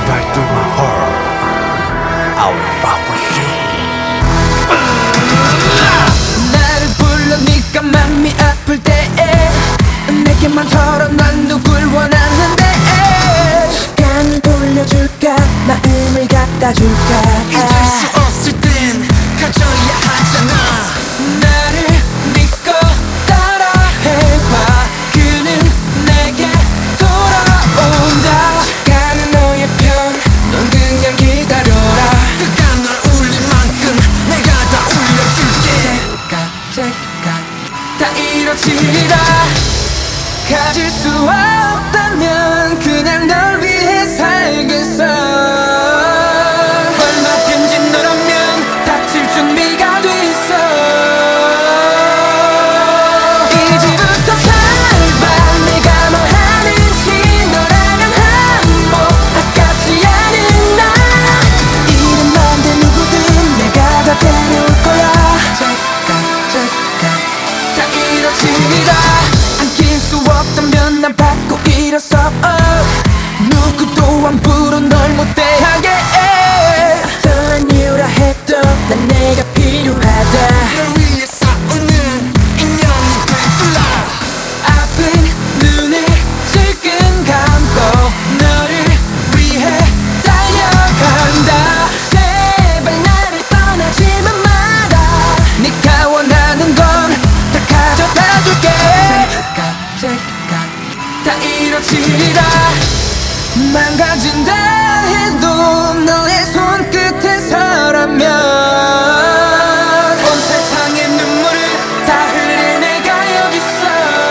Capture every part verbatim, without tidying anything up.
right through my heart. I will fight for you. 나를 불러니까 맘이 아플 때에 내게만 털어 난 누굴 원하는데 시간을 돌려줄까 마음을 갖다 줄까 잊을 수 없을 땐 가져야 하잖아. 나를 믿고 따라해봐. 그는 내게 돌아온다. 시간은 너의 편, 넌 그냥 기다려라. 그가 널 울릴 만큼 내가 다 울려줄게. 제가 제가 다 이뤄지리라. 가질 수 없다면 그냥 널 위해 살겠어. 얼마든지 너라면 다칠 준비가 돼있어. 이제부터 밟아. 내가 뭘 하는지 너라면 한몫 아깝지 않은 나. 이름만 대 누구든 내가 다 데려올 거야. 제가 제가 다 이뤄지리라. 안길 수 없다면 난 받고 일어서 누구도 함부로 널 못 대하게. 어떠한 이유라 해도 난 내가 필요하다. 널 위해 싸우는 인연이 되줄라. 아픈 눈을 질끈 감고 너를 위해 달려간다. 제발 나를 떠나지만 마라. 네가 원하는 건 다 가져다 줄게. 제가 제가 다 이뤄지리라. 망가진다 해도 너의 손끝에서라면 온 세상의 눈물을 다 흘릴 내가 여기 있어.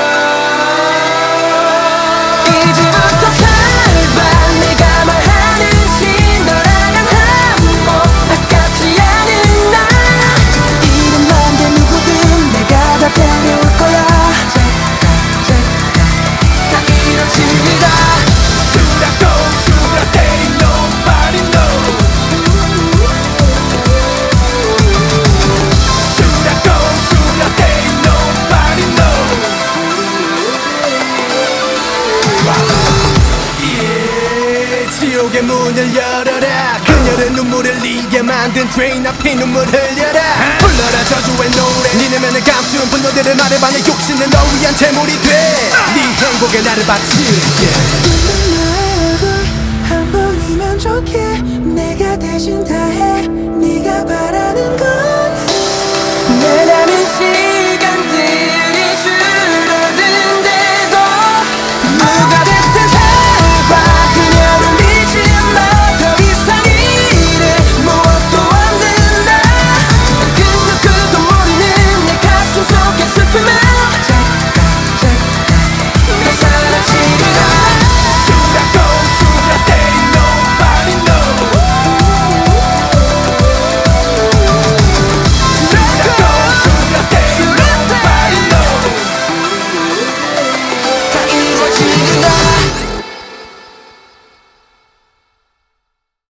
이제부터 밟아. 내가 말하는지 너라면 한몫 아깝지 않은 나. 이름만 대 누구든 내가 다 데려올 거야. 제가 제가 다 이뤄지리라. Should I go? Should I stay? Nobody knows. Should I go? Should I stay? Nobody knows. Yeah, 지옥의 문을 열어라. 그녀의 눈물을 흘리게 만든 죄인 앞에 눈물 흘려라. 불러라 저주의 노래. 네 내면을 감춘 분노들을 말해봐. 내 욕심은 너 위한 재물이 돼. 네 행복에 나를 바칠게. 한 번이면 좋게 내가 대신 다해. 네가 바라는 건 내 남은 시간